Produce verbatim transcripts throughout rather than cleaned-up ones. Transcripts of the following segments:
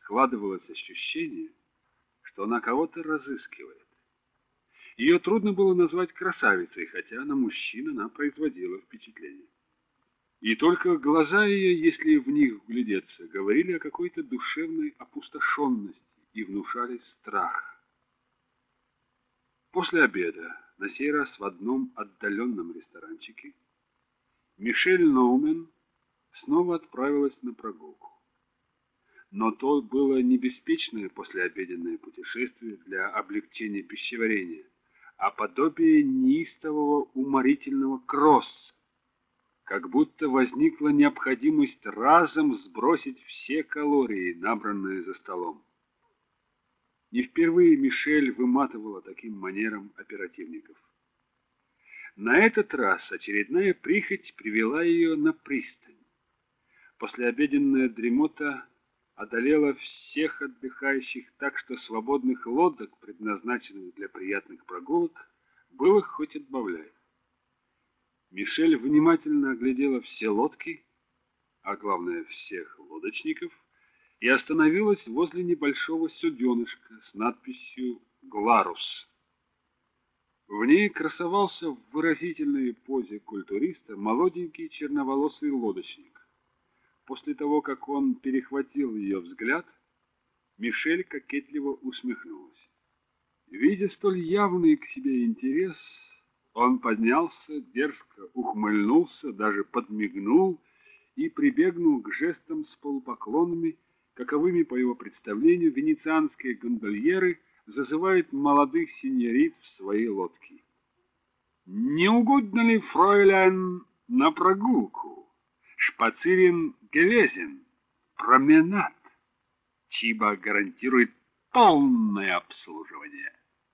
складывалось ощущение, что она кого-то разыскивает. Ее трудно было назвать красавицей, хотя на мужчин она производила впечатление. И только глаза ее, если в них вглядеться, говорили о какой-то душевной опустошенности и внушали страх. После обеда, на сей раз в одном отдаленном ресторанчике, Мишель Ноумен снова отправилась на прогулку. Но то было не беспечное послеобеденное путешествие для облегчения пищеварения, а подобие неистового уморительного кросса, как будто возникла необходимость разом сбросить все калории, набранные за столом. Не впервые Мишель выматывала таким манером оперативников. На этот раз очередная прихоть привела ее на пристань. Послеобеденная дремота одолела всех отдыхающих так, что свободных лодок, предназначенных для приятных прогулок, было хоть отбавляй. Мишель внимательно оглядела все лодки, а главное всех лодочников, и остановилась возле небольшого суденышка с надписью «Гларус». В ней красовался в выразительной позе культуриста молоденький черноволосый лодочник. После того, как он перехватил ее взгляд, Мишель кокетливо усмехнулась. Видя столь явный к себе интерес, он поднялся, дерзко ухмыльнулся, даже подмигнул и прибегнул к жестам с полупоклонами, каковыми, по его представлению, венецианские гондольеры зазывают молодых сеньорит в свои лодки. «Не угодно ли, фройлян, на прогулку? Шпацирин гевезен, променад. Чиба гарантирует полное обслуживание».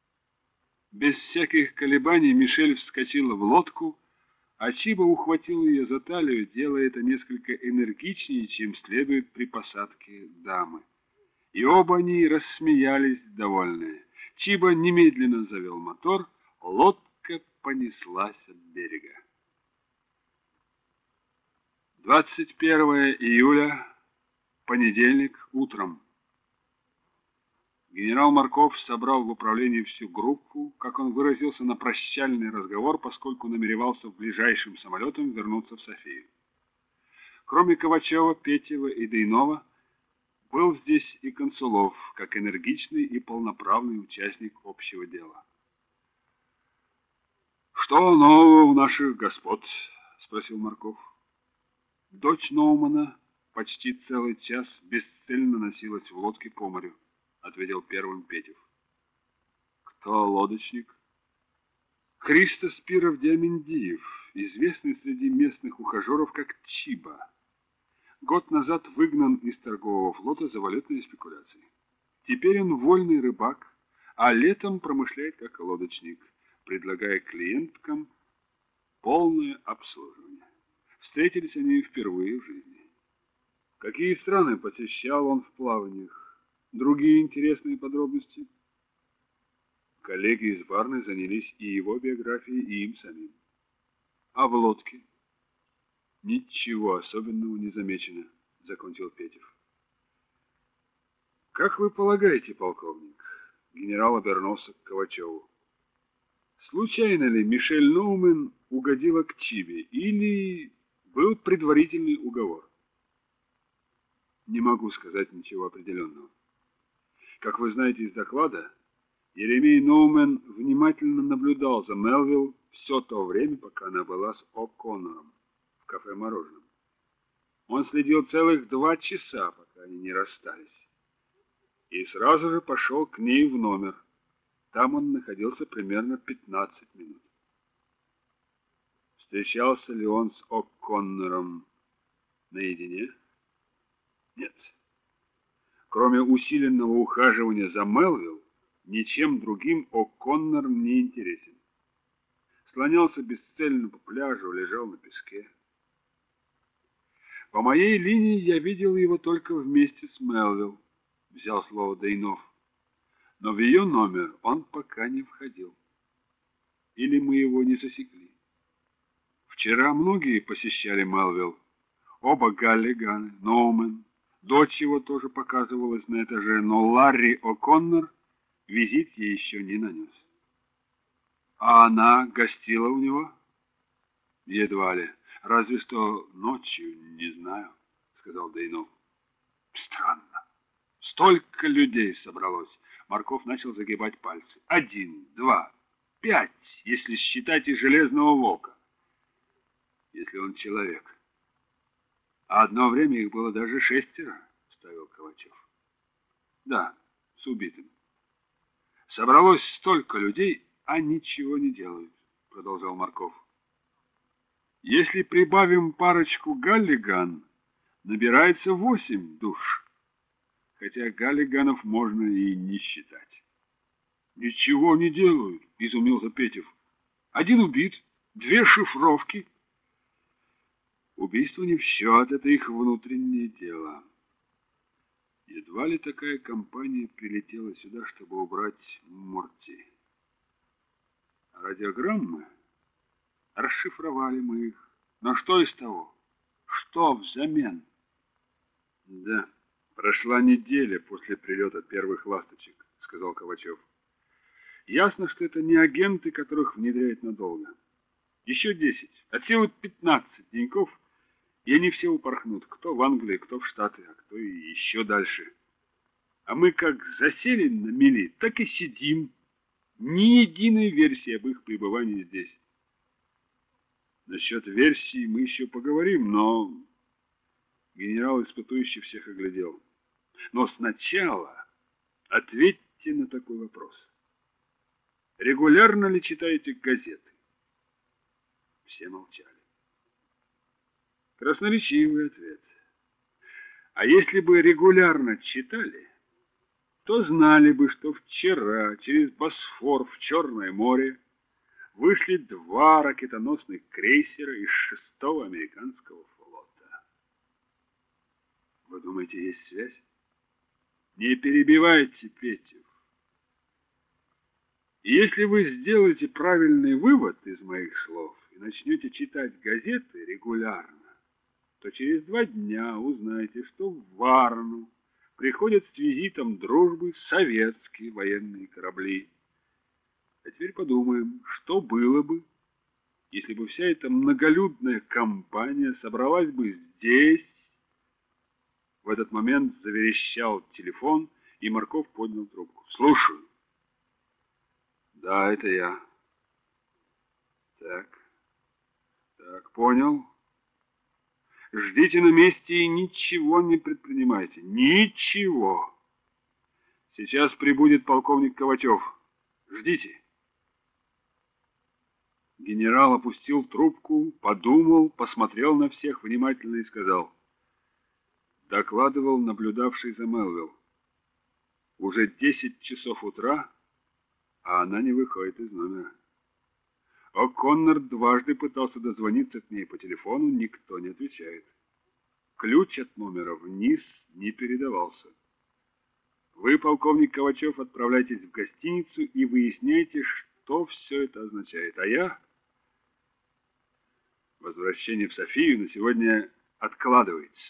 Без всяких колебаний Мишель вскочила в лодку, а Чиба ухватил ее за талию, делая это несколько энергичнее, чем следует при посадке дамы. И оба они рассмеялись, довольные. Чиба немедленно завел мотор, лодка понеслась от берега. двадцать первое июля, понедельник, утром. Генерал Марков собрал в управлении всю группу, как он выразился, на прощальный разговор, поскольку намеревался в ближайшим самолетом вернуться в Софию. Кроме Ковачева, Петева и Дейнова, был здесь и Консулов, как энергичный и полноправный участник общего дела. «Что нового у наших господ?» — спросил Марков. Дочь Ноумана почти целый час бесцельно носилась в лодке по морю, — ответил первым Петев. «Кто лодочник?» «Христо Спиров Диамендиев, известный среди местных ухажеров как Чиба. Год назад выгнан из торгового флота за валютные спекуляции. Теперь он вольный рыбак, а летом промышляет как лодочник, предлагая клиенткам полное обслуживание. Встретились они впервые в жизни. Какие страны посещал он в плаваниях? Другие интересные подробности?» Коллеги из Варны занялись и его биографией, и им самим. «А в лодке?» «Ничего особенного не замечено», — закончил Петев. «Как вы полагаете, полковник?» — генерал обернулся к Ковачеву. «Случайно ли Мишель Ноумен угодила к Чибе, или был предварительный уговор?» «Не могу сказать ничего определенного. Как вы знаете из доклада, Еремей Ноумен внимательно наблюдал за Мелвилл все то время, пока она была с О'Коннором в кафе «Мороженом». Он следил целых два часа, пока они не расстались, и сразу же пошел к ней в номер. Там он находился примерно пятнадцать минут. Встречался ли он с О'Коннором наедине? Нет. Кроме усиленного ухаживания за Мелвилл, ничем другим О'Коннор не интересен. Слонялся бесцельно по пляжу, лежал на песке. По моей линии я видел его только вместе с Мелвилл, взял слово Дейнов. Но в ее номер он пока не входил. Или мы его не засекли. Вчера многие посещали Мелвилл. Оба Галлиганы, Ноумен, Дочь его тоже показывалась на этаже, но Ларри О'Коннор визит ей еще не нанес. А она гостила у него? Едва ли. Разве что ночью, не знаю, сказал Дейнов. Странно. Столько людей собралось. Марков начал загибать пальцы. Один, два, пять, если считать и Железного Волка. Если он человек. А одно время их было даже шестеро, вставил Ковачев. Да, с убитым. Собралось столько людей, а ничего не делают, продолжал Марков. Если прибавим парочку галлиган, набирается восемь душ. Хотя галлиганов можно и не считать. Ничего не делают, изумился Петев. Один убит, две шифровки. Убийство не в счет, это их внутреннее дело. Едва ли такая компания прилетела сюда, чтобы убрать Морти. Радиограммы? Расшифровали мы их. Но что из того? Что взамен? Да, прошла неделя после прилета первых ласточек, сказал Ковачев. Ясно, что это не агенты, которых внедряют надолго. Еще десять, от силы пятнадцать деньков, и они все упорхнут. Кто в Англии, кто в Штаты, а кто и еще дальше. А мы как засели на мели, так и сидим. Ни единой версии об их пребывании здесь. Насчет версии мы еще поговорим, но... Генерал испытующий всех оглядел. Но сначала ответьте на такой вопрос. Регулярно ли читаете газеты? Все молчали. Красноречивый ответ. А если бы регулярно читали, то знали бы, что вчера через Босфор в Черное море вышли два ракетоносных крейсера из шестого американского флота. Вы думаете, есть связь? Не перебивайте, Петев. И если вы сделаете правильный вывод из моих слов и начнете читать газеты регулярно, то через два дня узнаете, что в Варну приходят с визитом дружбы советские военные корабли. А теперь подумаем, что было бы, если бы вся эта многолюдная компания собралась бы здесь. В этот момент заверещал телефон, и Марков поднял трубку. Слушаю. Да, это я. Так, так, понял. Ждите на месте и ничего не предпринимайте. Ничего. Сейчас прибудет полковник Ковачев. Ждите. Генерал опустил трубку, подумал, посмотрел на всех внимательно и сказал. Докладывал наблюдавший за Мелвилл. Уже десять часов утра, а она не выходит из номера. О'Коннор дважды пытался дозвониться к ней по телефону, никто не отвечает. Ключ от номера вниз не передавался. Вы, полковник Ковачев, отправляйтесь в гостиницу и выясняйте, что все это означает. А я... Возвращение в Софию на сегодня откладывается.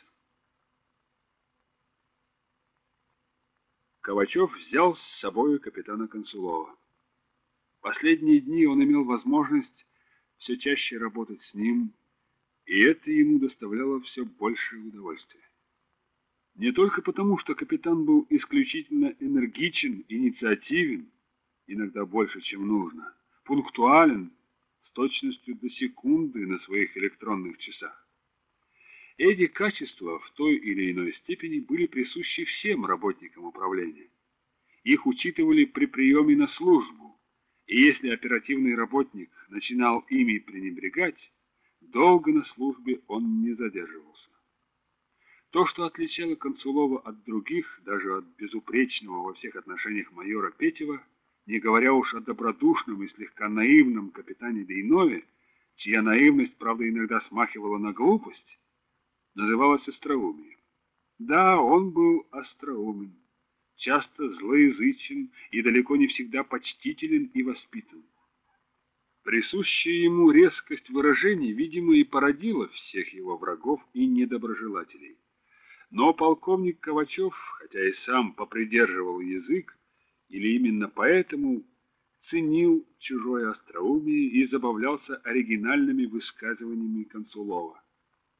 Ковачев взял с собой капитана Консулова. Последние дни он имел возможность все чаще работать с ним, и это ему доставляло все большее удовольствие. Не только потому, что капитан был исключительно энергичен, инициативен, иногда больше, чем нужно, пунктуален, с точностью до секунды на своих электронных часах. Эти качества в той или иной степени были присущи всем работникам управления. Их учитывали при приеме на службу, и если оперативный работник начинал ими пренебрегать, долго на службе он не задерживался. То, что отличало Консулова от других, даже от безупречного во всех отношениях майора Петева, не говоря уж о добродушном и слегка наивном капитане Дейнове, чья наивность, правда, иногда смахивала на глупость, называлось остроумием. Да, он был остроумен, часто злоязычен и далеко не всегда почтителен и воспитан. Присущая ему резкость выражений, видимо, и породила всех его врагов и недоброжелателей. Но полковник Ковачев, хотя и сам попридерживал язык, или именно поэтому ценил чужое остроумие и забавлялся оригинальными высказываниями Консулова.